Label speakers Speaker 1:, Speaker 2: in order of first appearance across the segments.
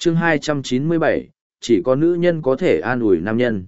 Speaker 1: chương 297, chỉ có nữ nhân có thể an ủi nam nhân.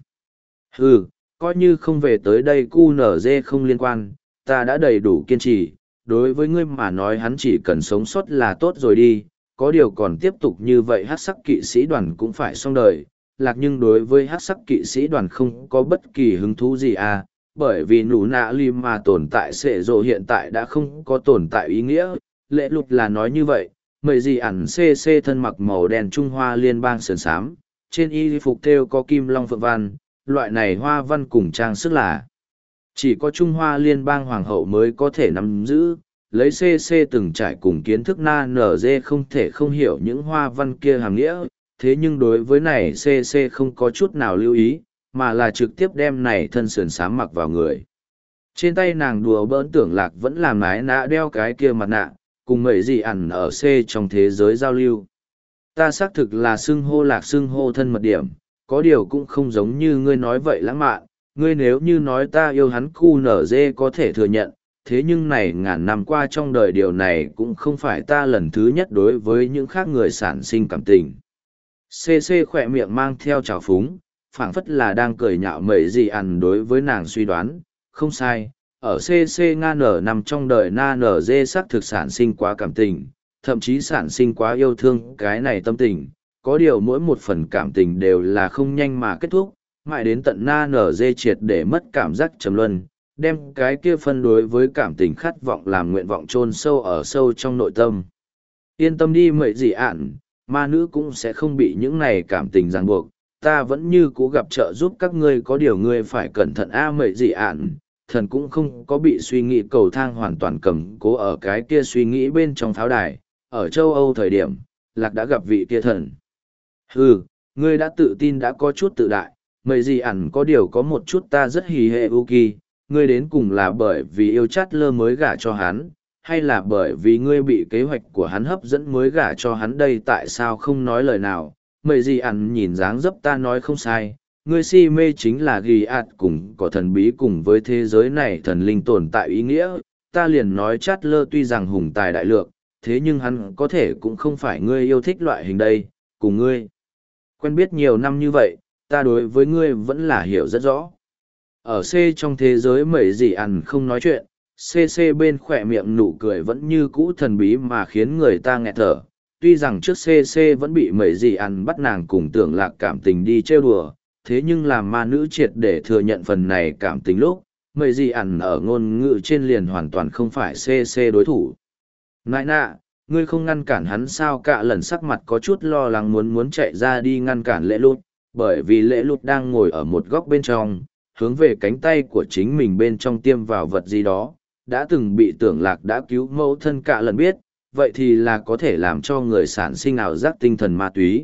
Speaker 1: Coi như không về tới đây QNZ không liên quan, ta đã đầy đủ kiên trì, đối với ngươi mà nói hắn chỉ cần sống sót là tốt rồi đi, có điều còn tiếp tục như vậy hắc sắc kỵ sĩ đoàn cũng phải xong đời. Lạc nhưng đối với hắc sắc kỵ sĩ đoàn không có bất kỳ hứng thú gì à, bởi vì nụ nạ ly mà tồn tại sệ rộ hiện tại đã không có tồn tại ý nghĩa. Lệ lụt là nói như vậy, mấy gì ẩn CC thân mặc màu đen Trung Hoa liên bang sườn xám, trên y phục thêu có kim long phượng văn, loại này hoa văn cùng trang sức là chỉ có Trung Hoa liên bang hoàng hậu mới có thể nắm giữ. Lấy CC từng trải cùng kiến thức na nở dê không thể không hiểu những hoa văn kia hàm nghĩa, thế nhưng đối với này CC không có chút nào lưu ý, mà là trực tiếp đem này thân sườn xám mặc vào người. Trên tay nàng đùa bỡn Tưởng Lạc vẫn làm mái nạ đeo cái kia mặt nạ, cùng mấy gì ẩn ở C trong thế giới giao lưu. Ta xác thực là xưng hô Lạc xưng hô thân mật điểm, có điều cũng không giống như ngươi nói vậy lãng mạn, ngươi nếu như nói ta yêu hắn QNZ có thể thừa nhận, thế nhưng này ngàn năm qua trong đời điều này cũng không phải ta lần thứ nhất đối với những khác người sản sinh cảm tình. CC khỏe miệng mang theo trào phúng, phảng phất là đang cười nhạo mấy gì ẩn đối với nàng suy đoán, không sai, ở CC nga nở nằm trong đời na nở dê xác thực sản sinh quá cảm tình, thậm chí sản sinh quá yêu thương cái này tâm tình, có điều mỗi một phần cảm tình đều là không nhanh mà kết thúc, mãi đến tận na nở dê triệt để mất cảm giác trầm luân, đem cái kia phân đối với cảm tình khát vọng làm nguyện vọng chôn sâu ở sâu trong nội tâm. Yên tâm đi mấy gì ạn, ma nữ cũng sẽ không bị những này cảm tình ràng buộc, ta vẫn như cố gặp trợ giúp các ngươi, có điều ngươi phải cẩn thận mấy gì ạn. Thần cũng không có bị suy nghĩ cầu thang hoàn toàn cầm cố ở cái kia suy nghĩ bên trong pháo đài, ở châu Âu thời điểm, Lạc đã gặp vị kia thần. Ngươi đã tự tin đã có chút tự đại, mấy gì ẩn có điều có một chút ta rất hì hệ Uki, ngươi đến cùng là bởi vì yêu chát lơ mới gả cho hắn, hay là bởi vì ngươi bị kế hoạch của hắn hấp dẫn mới gả cho hắn đây, tại sao không nói lời nào. Mấy gì ẩn nhìn dáng dấp ta nói không sai, ngươi si mê chính là ghi ạt cùng có thần bí cùng với thế giới này thần linh tồn tại ý nghĩa, ta liền nói chát lơ tuy rằng hùng tài đại lược, thế nhưng hắn có thể cũng không phải ngươi yêu thích loại hình đây, cùng ngươi quen biết nhiều năm như vậy, ta đối với ngươi vẫn là hiểu rất rõ. Ở C trong thế giới mấy gì ăn không nói chuyện, CC bên khỏe miệng nụ cười vẫn như cũ thần bí mà khiến người ta nghẹt thở. Tuy rằng trước CC vẫn bị mấy gì ăn bắt nàng cùng Tưởng Lạc cảm tình đi trêu đùa, thế nhưng làm ma nữ triệt để thừa nhận phần này cảm tình lúc, mấy gì ăn ở ngôn ngữ trên liền hoàn toàn không phải CC đối thủ. Nại nạ, ngươi không ngăn cản hắn sao? Cả lần sắc mặt có chút lo lắng muốn chạy ra đi ngăn cản Lễ Lụt, bởi vì Lễ Lụt đang ngồi ở một góc bên trong, hướng về cánh tay của chính mình bên trong tiêm vào vật gì đó, đã từng bị Tưởng Lạc đã cứu mẫu thân. Cả lần biết, vậy thì là có thể làm cho người sản sinh ảo giác tinh thần ma túy.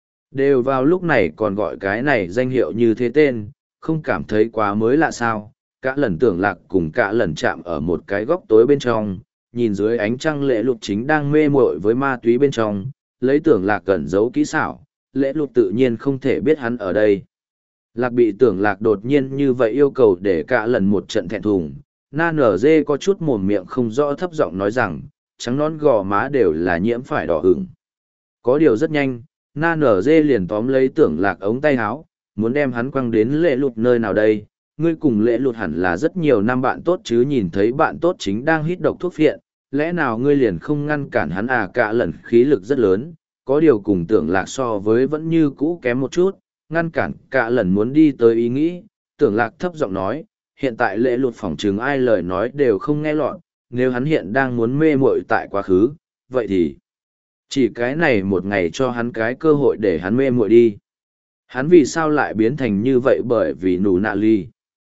Speaker 1: Đều vào lúc này còn gọi cái này danh hiệu như thế tên, không cảm thấy quá mới lạ sao? Cả lần Tưởng Lạc cùng Cả lần chạm ở một cái góc tối bên trong, nhìn dưới ánh trăng Lễ Lụt chính đang mê muội với ma túy bên trong, lấy Tưởng Lạc cẩn giấu kỹ xảo, Lễ Lụt tự nhiên không thể biết hắn ở đây. Lạc bị Tưởng Lạc đột nhiên như vậy yêu cầu để Cả lần một trận thẹn thùng, na nở dê có chút mồm miệng không rõ thấp giọng nói rằng, trắng nón gò má đều là nhiễm phải đỏ ửng. Có điều rất nhanh, na nở dê liền tóm lấy Tưởng Lạc ống tay áo, muốn đem hắn quăng đến Lễ Lụt nơi nào đây. Ngươi cùng Lễ Lụt hẳn là rất nhiều năm bạn tốt chứ, nhìn thấy bạn tốt chính đang hít độc thuốc phiện, lẽ nào ngươi liền không ngăn cản hắn à? Cả lần khí lực rất lớn, có điều cùng Tưởng Lạc so với vẫn như cũ kém một chút, ngăn cản Cả lần muốn đi tới ý nghĩ. Tưởng Lạc thấp giọng nói, hiện tại Lễ Lụt phỏng chừng ai lời nói đều không nghe lọt, nếu hắn hiện đang muốn mê muội tại quá khứ, vậy thì chỉ cái này một ngày cho hắn cái cơ hội để hắn mê muội đi. Hắn vì sao lại biến thành như vậy? Bởi vì nụ nạ ly.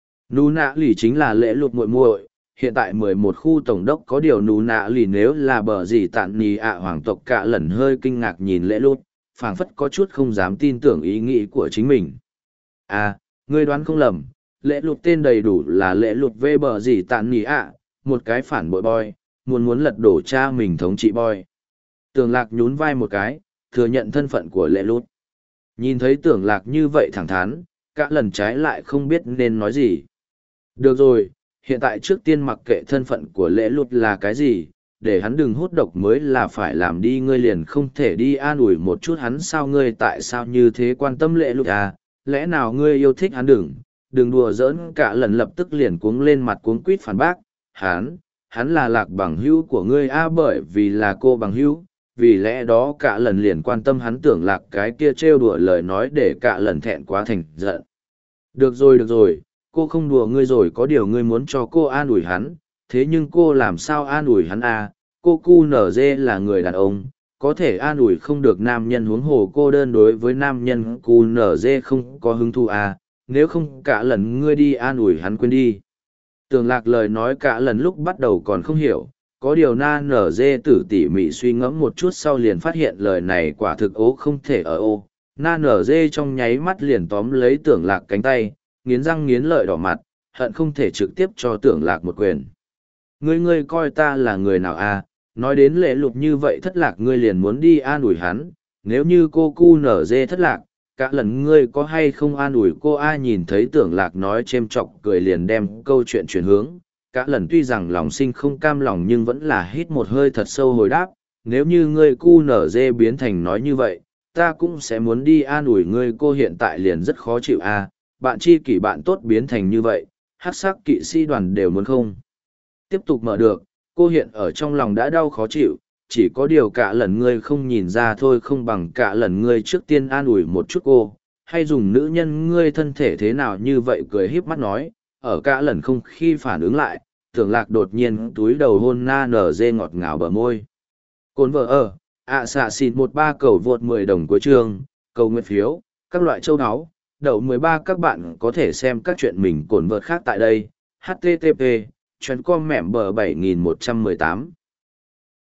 Speaker 1: Nụ nạ lì chính là Lễ Lụt muội muội, hiện tại 11 khu tổng đốc, có điều nụ nạ lì nếu là bờ gì tạn nì ạ hoàng tộc. Cả lần hơi kinh ngạc nhìn Lễ Lụt, phảng phất có chút không dám tin tưởng ý nghĩ của chính mình. À, ngươi đoán không lầm, Lễ Lụt tên đầy đủ là Lễ Lụt về bờ gì tạn nì ạ, một cái phản bội boy, muốn lật đổ cha mình thống trị boy. Tưởng Lạc nhún vai một cái, thừa nhận thân phận của Lễ Lụt. Nhìn thấy Tưởng Lạc như vậy thẳng thắn, Cả lần trái lại không biết nên nói gì. Được rồi, hiện tại trước tiên mặc kệ thân phận của Lễ Lụt là cái gì, để hắn đừng hút độc mới là phải làm đi, ngươi liền không thể đi an ủi một chút hắn sao? Ngươi tại sao như thế quan tâm lệ lục à? Lẽ nào ngươi yêu thích hắn? Đừng đùa giỡn. Cả lần lập tức liền cuống lên mặt, cuống quýt phản bác. Hắn là Lạc bằng hữu của ngươi a, bởi vì là cô bằng hữu, vì lẽ đó cả lần liền quan tâm hắn. Tưởng Lạc cái kia trêu đùa lời nói để cả lần thẹn quá thành giận. Được rồi, cô không đùa ngươi rồi, có điều ngươi muốn cho cô an ủi hắn, thế nhưng cô làm sao an ủi hắn à? Cô QNZ là người đàn ông, có thể an ủi không được nam nhân, huống hồ cô đơn đối với nam nhân QNZ không có hứng thú à? Nếu không cả lần ngươi đi an ủi hắn, quên đi. Tưởng Lạc lời nói cả lần lúc bắt đầu còn không hiểu, có điều na nở dê tử tỉ mỉ suy ngẫm một chút sau liền phát hiện lời này quả thực ố không thể ở ô. Na nở dê trong nháy mắt liền tóm lấy Tưởng Lạc cánh tay, nghiến răng nghiến lợi đỏ mặt, hận không thể trực tiếp cho Tưởng Lạc một quyền. Ngươi coi ta là người nào à? Nói đến lệ lục như vậy Thất Lạc ngươi liền muốn đi an ủi hắn, nếu như cô cu nở dê Thất Lạc, cả lần ngươi có hay không an ủi cô a? Nhìn thấy Tưởng Lạc nói chêm chọc cười liền đem câu chuyện chuyển hướng. Cả lần tuy rằng lòng sinh không cam lòng nhưng vẫn là hít một hơi thật sâu hồi đáp, nếu như ngươi cu nở dê biến thành nói như vậy, ta cũng sẽ muốn đi an ủi ngươi. Cô hiện tại liền rất khó chịu a, bạn tri kỷ bạn tốt biến thành như vậy, hắc sắc kỵ sĩ đoàn đều muốn không tiếp tục mở được. Cô hiện ở trong lòng đã đau khó chịu, chỉ có điều cả lần ngươi không nhìn ra thôi, không bằng cả lần ngươi trước tiên an ủi một chút cô, hay dùng nữ nhân ngươi thân thể thế nào như vậy. Cười híp mắt nói, ở cả lần không khi phản ứng lại, Tưởng Lạc đột nhiên túi đầu hôn na nở dê ngọt ngào bờ môi. Cồn vợ ở, xạ xịt 13 cầu vượt 10 đồng cuối chương, cầu nguyện phiếu, các loại châu áo, đậu 13. Các bạn có thể xem các chuyện mình cồn vợt khác tại đây. HTTP, chuyến com mẻm bờ 7118.